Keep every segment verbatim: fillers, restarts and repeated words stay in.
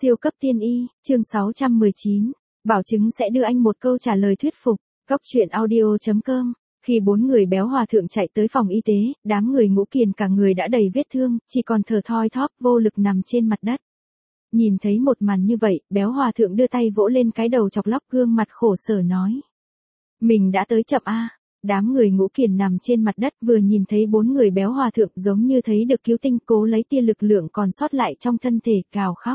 Siêu cấp tiên y, chương sáu trăm mười chín. Bảo chứng sẽ đưa anh một câu trả lời thuyết phục. Cóc truyện audio chấm com. Khi bốn người béo hòa thượng chạy tới phòng y tế, đám người Ngũ Kiền cả người đã đầy vết thương, chỉ còn thở thoi thóp, vô lực nằm trên mặt đất. Nhìn thấy một màn như vậy, béo hòa thượng đưa tay vỗ lên cái đầu chọc lóc, gương mặt khổ sở nói. Mình đã tới chậm a. Đám người Ngũ Kiền nằm trên mặt đất vừa nhìn thấy bốn người béo hòa thượng giống như thấy được cứu tinh, cố lấy tia lực lượng còn sót lại trong thân thể, gào khóc.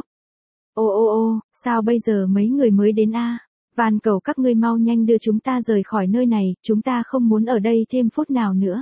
Ô ô ô, sao bây giờ mấy người mới đến a? Van cầu các ngươi mau nhanh đưa chúng ta rời khỏi nơi này, chúng ta không muốn ở đây thêm phút nào nữa.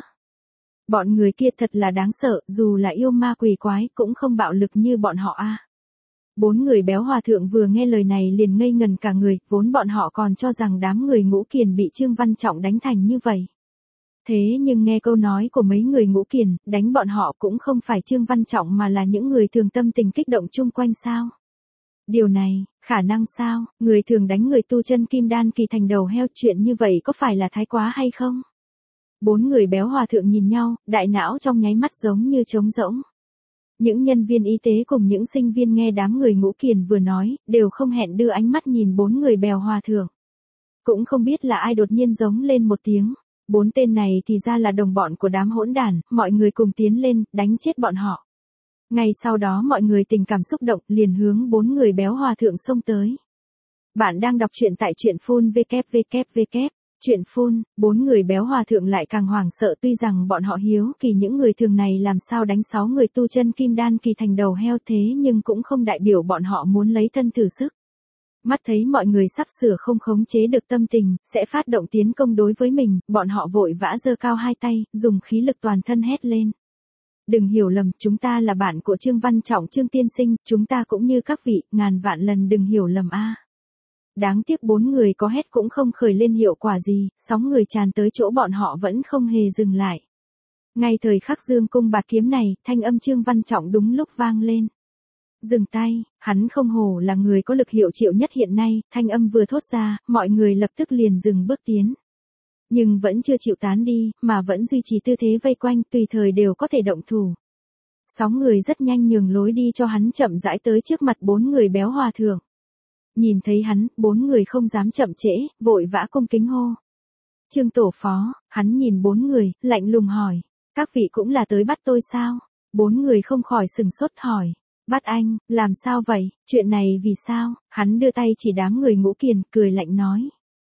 Bọn người kia thật là đáng sợ, dù là yêu ma quỷ quái cũng không bạo lực như bọn họ a. Bốn người béo hòa thượng vừa nghe lời này liền ngây ngần cả người, vốn bọn họ còn cho rằng đám người Ngũ Kiền bị Trương Văn Trọng đánh thành như vậy. Thế nhưng nghe câu nói của mấy người Ngũ Kiền, đánh bọn họ cũng không phải Trương Văn Trọng mà là những người thường tâm tình kích động chung quanh sao? Điều này, khả năng sao, người thường đánh người tu chân kim đan kỳ thành đầu heo, chuyện như vậy có phải là thái quá hay không? Bốn người béo hòa thượng nhìn nhau, đại não trong nháy mắt giống như trống rỗng. Những nhân viên y tế cùng những sinh viên nghe đám người Ngũ Kiền vừa nói, đều không hẹn đưa ánh mắt nhìn bốn người béo hòa thượng. Cũng không biết là ai đột nhiên giống lên một tiếng. Bốn tên này thì ra là đồng bọn của đám hỗn đản, mọi người cùng tiến lên, đánh chết bọn họ. Ngay sau đó mọi người tình cảm xúc động, liền hướng bốn người béo hòa thượng xông tới. Bạn đang đọc truyện tại truyện phun vê kép vê kép vê kép. Truyện phun, bốn người béo hòa thượng lại càng hoảng sợ, tuy rằng bọn họ hiếu kỳ những người thường này làm sao đánh sáu người tu chân kim đan kỳ thành đầu heo, thế nhưng cũng không đại biểu bọn họ muốn lấy thân thử sức. Mắt thấy mọi người sắp sửa không khống chế được tâm tình, sẽ phát động tiến công đối với mình, bọn họ vội vã giơ cao hai tay, dùng khí lực toàn thân hét lên. Đừng hiểu lầm, chúng ta là bạn của Trương Văn Trọng Trương tiên sinh, chúng ta cũng như các vị, ngàn vạn lần đừng hiểu lầm a. Đáng tiếc bốn người có hét cũng không khởi lên hiệu quả gì, sóng người tràn tới chỗ bọn họ vẫn không hề dừng lại. Ngay thời khắc dương cung bạt kiếm này, thanh âm Trương Văn Trọng đúng lúc vang lên. Dừng tay, hắn không hổ là người có lực hiệu triệu nhất hiện nay, thanh âm vừa thốt ra, mọi người lập tức liền dừng bước tiến. Nhưng vẫn chưa chịu tán đi, mà vẫn duy trì tư thế vây quanh, tùy thời đều có thể động thủ. Sáu người rất nhanh nhường lối đi cho hắn chậm rãi tới trước mặt bốn người béo hòa thượng. Nhìn thấy hắn, bốn người không dám chậm trễ, vội vã cung kính hô. Trương tổ phó, hắn nhìn bốn người, lạnh lùng hỏi. Các vị cũng là tới bắt tôi sao? Bốn người không khỏi sừng sốt hỏi. Bắt anh, làm sao vậy, chuyện này vì sao? Hắn đưa tay chỉ đám người Ngũ Kiền, cười lạnh nói.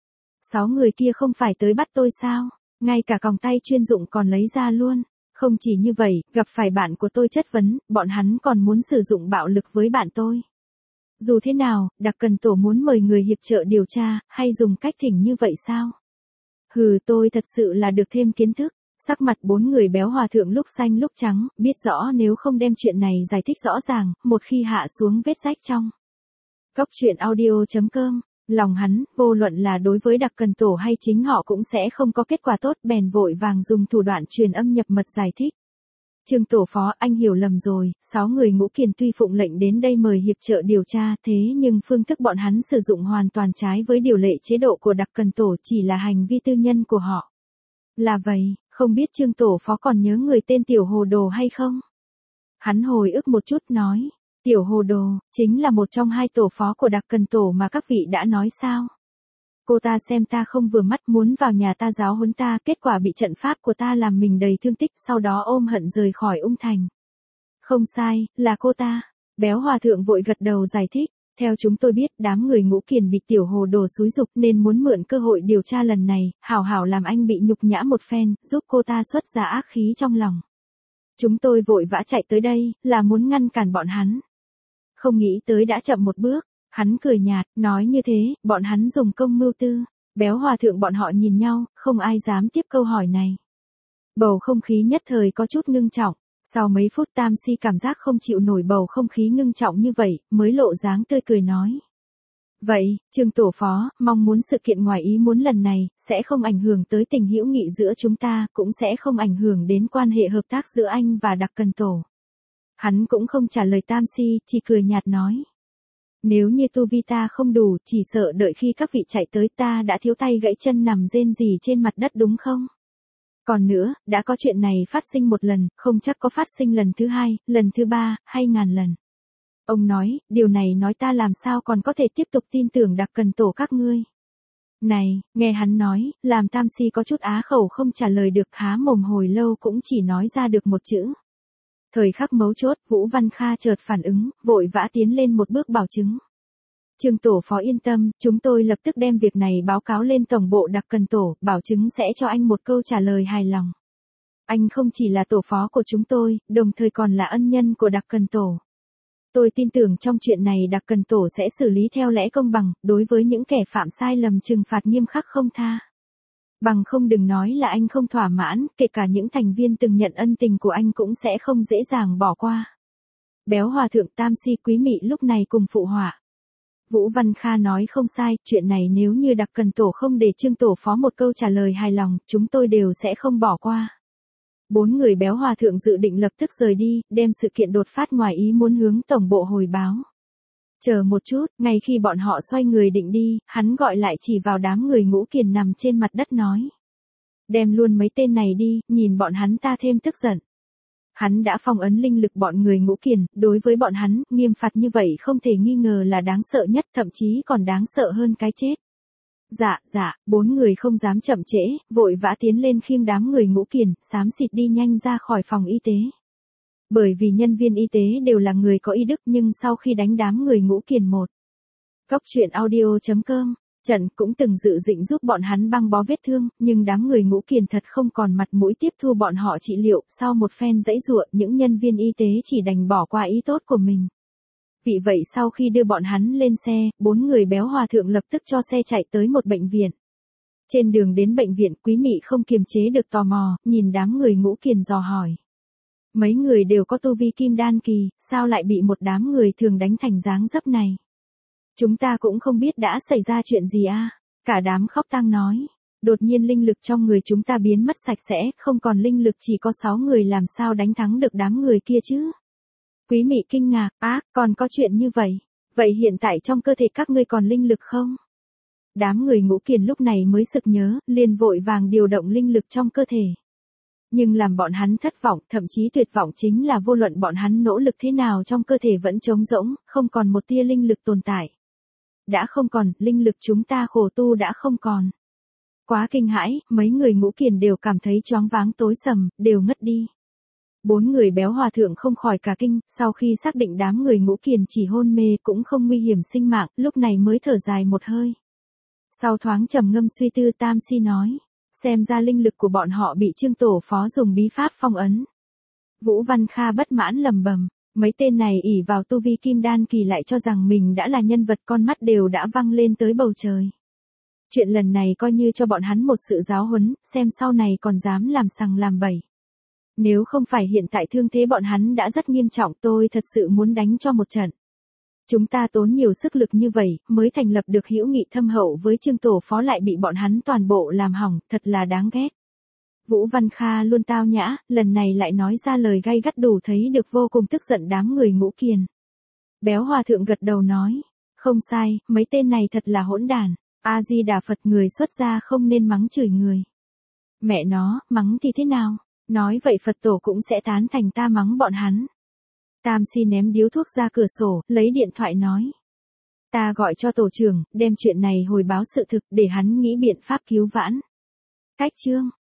Sáu người kia không phải tới bắt tôi sao? Ngay cả còng tay chuyên dụng còn lấy ra luôn. Không chỉ như vậy, gặp phải bạn của tôi chất vấn, bọn hắn còn muốn sử dụng bạo lực với bạn tôi. Dù thế nào, Đặc Cần Tổ muốn mời người hiệp trợ điều tra, hay dùng cách thỉnh như vậy sao? Hừ, tôi thật sự là được thêm kiến thức. Sắc mặt bốn người béo hòa thượng lúc xanh lúc trắng, biết rõ nếu không đem chuyện này giải thích rõ ràng, một khi hạ xuống vết rách trong. Cóc truyện audio chấm com. Lòng hắn, vô luận là đối với Đặc Cần Tổ hay chính họ cũng sẽ không có kết quả tốt, bèn vội vàng dùng thủ đoạn truyền âm nhập mật giải thích. Trương tổ phó, anh hiểu lầm rồi, sáu người Ngũ Kiền tuy phụng lệnh đến đây mời hiệp trợ điều tra, thế nhưng phương thức bọn hắn sử dụng hoàn toàn trái với điều lệ chế độ của Đặc Cần Tổ, chỉ là hành vi tư nhân của họ. Là vậy, không biết Trương tổ phó còn nhớ người tên Tiểu Hồ Đồ hay không? Hắn hồi ức một chút nói. Tiểu Hồ Đồ, chính là một trong hai tổ phó của Đặc Cần Tổ mà các vị đã nói sao? Cô ta xem ta không vừa mắt muốn vào nhà ta giáo huấn ta, kết quả bị trận pháp của ta làm mình đầy thương tích, sau đó ôm hận rời khỏi Ung Thành. Không sai, là cô ta. Béo hòa thượng vội gật đầu giải thích. Theo chúng tôi biết, đám người Ngũ Kiền bị Tiểu Hồ Đồ xúi giục nên muốn mượn cơ hội điều tra lần này, hảo hảo làm anh bị nhục nhã một phen, giúp cô ta xuất ra ác khí trong lòng. Chúng tôi vội vã chạy tới đây, là muốn ngăn cản bọn hắn. Không nghĩ tới đã chậm một bước. Hắn cười nhạt, nói như thế, bọn hắn dùng công mưu tư. Béo hòa thượng bọn họ nhìn nhau, không ai dám tiếp câu hỏi này. Bầu không khí nhất thời có chút ngưng trọng. Sau mấy phút Tam Si cảm giác không chịu nổi bầu không khí ngưng trọng như vậy, mới lộ dáng tươi cười nói. Vậy, Trương tổ phó, mong muốn sự kiện ngoài ý muốn lần này, sẽ không ảnh hưởng tới tình hữu nghị giữa chúng ta, cũng sẽ không ảnh hưởng đến quan hệ hợp tác giữa anh và Đặc Cần Tổ. Hắn cũng không trả lời Tam Si, chỉ cười nhạt nói. Nếu như tu vi ta không đủ, chỉ sợ đợi khi các vị chạy tới ta đã thiếu tay gãy chân nằm rên rỉ trên mặt đất đúng không? Còn nữa, đã có chuyện này phát sinh một lần, không chắc có phát sinh lần thứ hai, lần thứ ba, hay ngàn lần. Ông nói, điều này nói ta làm sao còn có thể tiếp tục tin tưởng Đặc Cần Tổ các ngươi. Này, nghe hắn nói, làm Tam Si có chút á khẩu không trả lời được, há mồm hồi lâu cũng chỉ nói ra được một chữ. Thời khắc mấu chốt, Vũ Văn Kha chợt phản ứng, vội vã tiến lên một bước bảo chứng. Trương Tổ Phó yên tâm, chúng tôi lập tức đem việc này báo cáo lên Tổng bộ Đặc Cần Tổ, bảo chứng sẽ cho anh một câu trả lời hài lòng. Anh không chỉ là tổ phó của chúng tôi, đồng thời còn là ân nhân của Đặc Cần Tổ. Tôi tin tưởng trong chuyện này Đặc Cần Tổ sẽ xử lý theo lẽ công bằng, đối với những kẻ phạm sai lầm trừng phạt nghiêm khắc không tha. Bằng không đừng nói là anh không thỏa mãn, kể cả những thành viên từng nhận ân tình của anh cũng sẽ không dễ dàng bỏ qua. Béo Hòa Thượng, Tam Si, Quý Mị lúc này cùng phụ họa. Vũ Văn Kha nói không sai, chuyện này nếu như Đặc Cần Tổ không để Trương Tổ Phó một câu trả lời hài lòng, chúng tôi đều sẽ không bỏ qua. Bốn người Béo Hòa Thượng dự định lập tức rời đi, đem sự kiện đột phát ngoài ý muốn hướng tổng bộ hồi báo. Chờ một chút, ngay khi bọn họ xoay người định đi, hắn gọi lại chỉ vào đám người Ngũ Kiền nằm trên mặt đất nói. Đem luôn mấy tên này đi, nhìn bọn hắn ta thêm tức giận. Hắn đã phong ấn linh lực bọn người Ngũ Kiền, đối với bọn hắn, nghiêm phạt như vậy không thể nghi ngờ là đáng sợ nhất, thậm chí còn đáng sợ hơn cái chết. Dạ, dạ, bốn người không dám chậm trễ, vội vã tiến lên khiêng đám người Ngũ Kiền, xám xịt đi nhanh ra khỏi phòng y tế. Bởi vì nhân viên y tế đều là người có y đức, nhưng sau khi đánh đám người Ngũ Kiền một. Góc truyện audio chấm com, Trận cũng từng dự định giúp bọn hắn băng bó vết thương, nhưng đám người Ngũ Kiền thật không còn mặt mũi tiếp thu bọn họ trị liệu, sau một phen giãy giụa, những nhân viên y tế chỉ đành bỏ qua ý tốt của mình. Vì vậy sau khi đưa bọn hắn lên xe, bốn người Béo Hòa Thượng lập tức cho xe chạy tới một bệnh viện. Trên đường đến bệnh viện, Quý Mị không kiềm chế được tò mò, nhìn đám người Ngũ Kiền dò hỏi. Mấy người đều có tu vi kim đan kỳ, sao lại bị một đám người thường đánh thành dáng dấp này? Chúng ta cũng không biết đã xảy ra chuyện gì à? Cả đám khóc tang nói. Đột nhiên linh lực trong người chúng ta biến mất sạch sẽ, không còn linh lực, chỉ có sáu người, làm sao đánh thắng được đám người kia chứ? Quý Mị kinh ngạc, á, còn có chuyện như vậy. Vậy hiện tại trong cơ thể các ngươi còn linh lực không? Đám người Ngũ Kiền lúc này mới sực nhớ, liền vội vàng điều động linh lực trong cơ thể. Nhưng làm bọn hắn thất vọng, thậm chí tuyệt vọng chính là vô luận bọn hắn nỗ lực thế nào trong cơ thể vẫn trống rỗng, không còn một tia linh lực tồn tại. Đã không còn, linh lực chúng ta khổ tu đã không còn. Quá kinh hãi, mấy người Ngũ Kiền đều cảm thấy choáng váng tối sầm, đều ngất đi. Bốn người Béo Hòa Thượng không khỏi cả kinh, sau khi xác định đám người Ngũ Kiền chỉ hôn mê cũng không nguy hiểm sinh mạng, lúc này mới thở dài một hơi. Sau thoáng trầm ngâm suy tư, Tam Si nói, xem ra linh lực của bọn họ bị Trương Tổ Phó dùng bí pháp phong ấn. Vũ Văn Kha bất mãn lầm bầm, mấy tên này ỷ vào tu vi kim đan kỳ lại cho rằng mình đã là nhân vật, con mắt đều đã văng lên tới bầu trời. Chuyện lần này coi như cho bọn hắn một sự giáo huấn, xem sau này còn dám làm sằng làm bậy. Nếu không phải hiện tại thương thế bọn hắn đã rất nghiêm trọng, tôi thật sự muốn đánh cho một trận. Chúng ta tốn nhiều sức lực như vậy, mới thành lập được hữu nghị thâm hậu với Trương Tổ Phó, lại bị bọn hắn toàn bộ làm hỏng, thật là đáng ghét. Vũ Văn Kha luôn tao nhã, lần này lại nói ra lời gay gắt, đủ thấy được vô cùng tức giận đám người Ngũ Kiền. Béo Hòa Thượng gật đầu nói, không sai, mấy tên này thật là hỗn đản. A Di Đà Phật, người xuất gia không nên mắng chửi người. Mẹ nó, mắng thì thế nào? Nói vậy Phật tổ cũng sẽ tán thành ta mắng bọn hắn. Tam Si ném điếu thuốc ra cửa sổ, lấy điện thoại nói. Ta gọi cho tổ trưởng, đem chuyện này hồi báo sự thực, để hắn nghĩ biện pháp cứu vãn. Cách chương.